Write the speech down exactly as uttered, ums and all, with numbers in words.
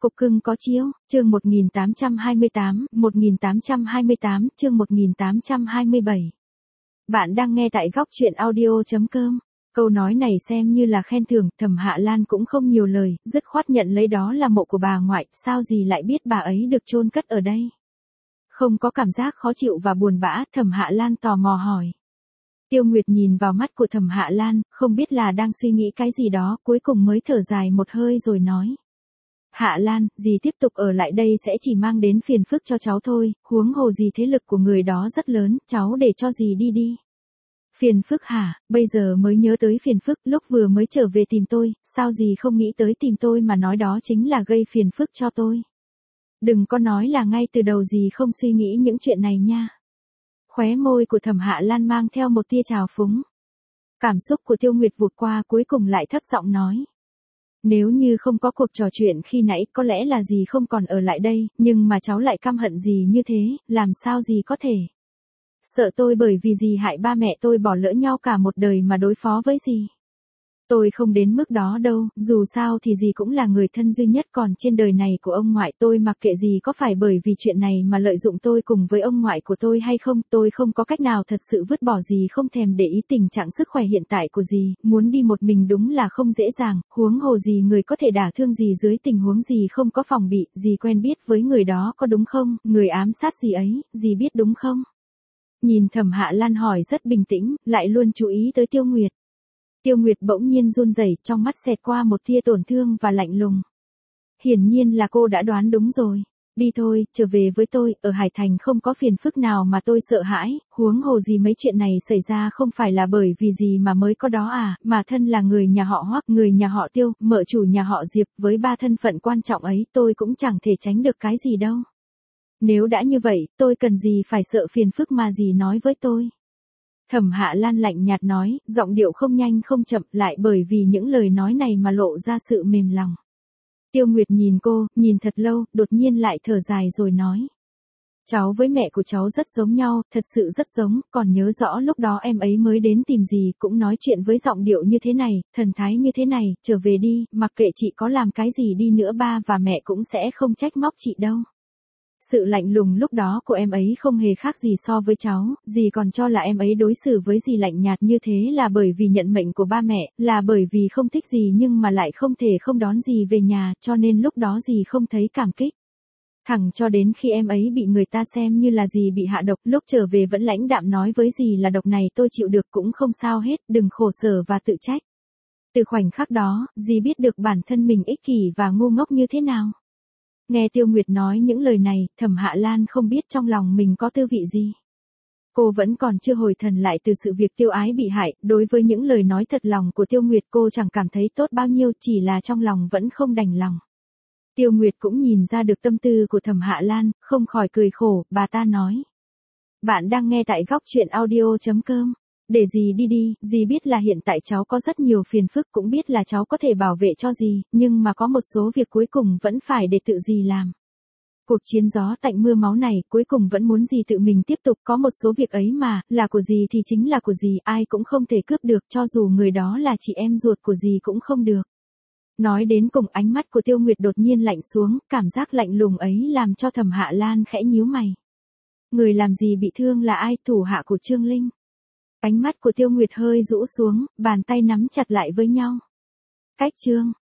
Cục cưng có chiếu, chương một nghìn tám trăm hai mươi tám, một nghìn tám trăm hai mươi tám, chương một nghìn tám trăm hai mươi bảy. Bạn đang nghe tại góc truyện audio.com. Câu nói này xem như là khen thưởng, Thẩm Hạ Lan cũng không nhiều lời, dứt khoát nhận lấy đó là mộ của bà ngoại, sao gì lại biết bà ấy được chôn cất ở đây. Không có cảm giác khó chịu và buồn bã, Thẩm Hạ Lan tò mò hỏi. Tiêu Nguyệt nhìn vào mắt của Thẩm Hạ Lan, không biết là đang suy nghĩ cái gì đó, cuối cùng mới thở dài một hơi rồi nói. Hạ Lan, dì tiếp tục ở lại đây sẽ chỉ mang đến phiền phức cho cháu thôi, huống hồ gì thế lực của người đó rất lớn, cháu để cho dì đi đi. Phiền phức hả, bây giờ mới nhớ tới phiền phức, lúc vừa mới trở về tìm tôi, sao dì không nghĩ tới tìm tôi mà nói đó chính là gây phiền phức cho tôi. Đừng có nói là ngay từ đầu dì không suy nghĩ những chuyện này nha. Khóe môi của Thẩm Hạ Lan mang theo một tia trào phúng. Cảm xúc của Tiêu Nguyệt vụt qua cuối cùng lại thấp giọng nói. Nếu như không có cuộc trò chuyện khi nãy có lẽ là dì không còn ở lại đây, nhưng mà cháu lại căm hận dì như thế, làm sao dì có thể. Sợ tôi bởi vì dì hại ba mẹ tôi bỏ lỡ nhau cả một đời mà đối phó với dì. Tôi không đến mức đó đâu, dù sao thì dì cũng là người thân duy nhất còn trên đời này của ông ngoại tôi, mặc kệ dì có phải bởi vì chuyện này mà lợi dụng tôi cùng với ông ngoại của tôi hay không, tôi không có cách nào thật sự vứt bỏ dì, không thèm để ý tình trạng sức khỏe hiện tại của dì, muốn đi một mình đúng là không dễ dàng, huống hồ dì người có thể đả thương dì dưới tình huống dì không có phòng bị, dì quen biết với người đó có đúng không, người ám sát dì ấy, dì biết đúng không? Nhìn Thẩm Hạ Lan hỏi rất bình tĩnh, lại luôn chú ý tới Tiêu Nguyệt. Tiêu Nguyệt bỗng nhiên run rẩy, trong mắt xẹt qua một tia tổn thương và lạnh lùng. Hiển nhiên là cô đã đoán đúng rồi. Đi thôi, trở về với tôi, ở Hải Thành không có phiền phức nào mà tôi sợ hãi, huống hồ gì mấy chuyện này xảy ra không phải là bởi vì gì mà mới có đó à, mà thân là người nhà họ Hoắc, người nhà họ Tiêu, mợ chủ nhà họ Diệp, với ba thân phận quan trọng ấy tôi cũng chẳng thể tránh được cái gì đâu. Nếu đã như vậy, tôi cần gì phải sợ phiền phức mà dì nói với tôi. Thẩm Hạ Lan lạnh nhạt nói, giọng điệu không nhanh không chậm, lại bởi vì những lời nói này mà lộ ra sự mềm lòng. Tiêu Nguyệt nhìn cô, nhìn thật lâu, đột nhiên lại thở dài rồi nói. Cháu với mẹ của cháu rất giống nhau, thật sự rất giống, còn nhớ rõ lúc đó em ấy mới đến tìm dì, cũng nói chuyện với giọng điệu như thế này, thần thái như thế này, trở về đi, mặc kệ chị có làm cái gì đi nữa ba và mẹ cũng sẽ không trách móc chị đâu. Sự lạnh lùng lúc đó của em ấy không hề khác gì so với cháu, dì còn cho là em ấy đối xử với dì lạnh nhạt như thế là bởi vì nhận mệnh của ba mẹ, là bởi vì không thích dì nhưng mà lại không thể không đón dì về nhà, cho nên lúc đó dì không thấy cảm kích. Thẳng cho đến khi em ấy bị người ta xem như là dì bị hạ độc, lúc trở về vẫn lãnh đạm nói với dì là độc này tôi chịu được cũng không sao hết, đừng khổ sở và tự trách. Từ khoảnh khắc đó, dì biết được bản thân mình ích kỷ và ngu ngốc như thế nào. Nghe Tiêu Nguyệt nói những lời này, Thẩm Hạ Lan không biết trong lòng mình có tư vị gì. Cô vẫn còn chưa hồi thần lại từ sự việc Tiêu Ái bị hại, đối với những lời nói thật lòng của Tiêu Nguyệt cô chẳng cảm thấy tốt bao nhiêu, chỉ là trong lòng vẫn không đành lòng. Tiêu Nguyệt cũng nhìn ra được tâm tư của Thẩm Hạ Lan, không khỏi cười khổ, bà ta nói. Bạn đang nghe tại góc truyện audio.com. Để dì đi đi, dì biết là hiện tại cháu có rất nhiều phiền phức, cũng biết là cháu có thể bảo vệ cho dì, nhưng mà có một số việc cuối cùng vẫn phải để tự dì làm. Cuộc chiến gió tạnh mưa máu này, cuối cùng vẫn muốn dì tự mình tiếp tục, có một số việc ấy mà, là của dì thì chính là của dì, ai cũng không thể cướp được, cho dù người đó là chị em ruột của dì cũng không được. Nói đến cùng ánh mắt của Tiêu Nguyệt đột nhiên lạnh xuống, cảm giác lạnh lùng ấy làm cho Thẩm Hạ Lan khẽ nhíu mày. Người làm gì bị thương là ai, thủ hạ của Trương Linh? Ánh mắt của Tiêu Nguyệt hơi rũ xuống, bàn tay nắm chặt lại với nhau. Cách Trương,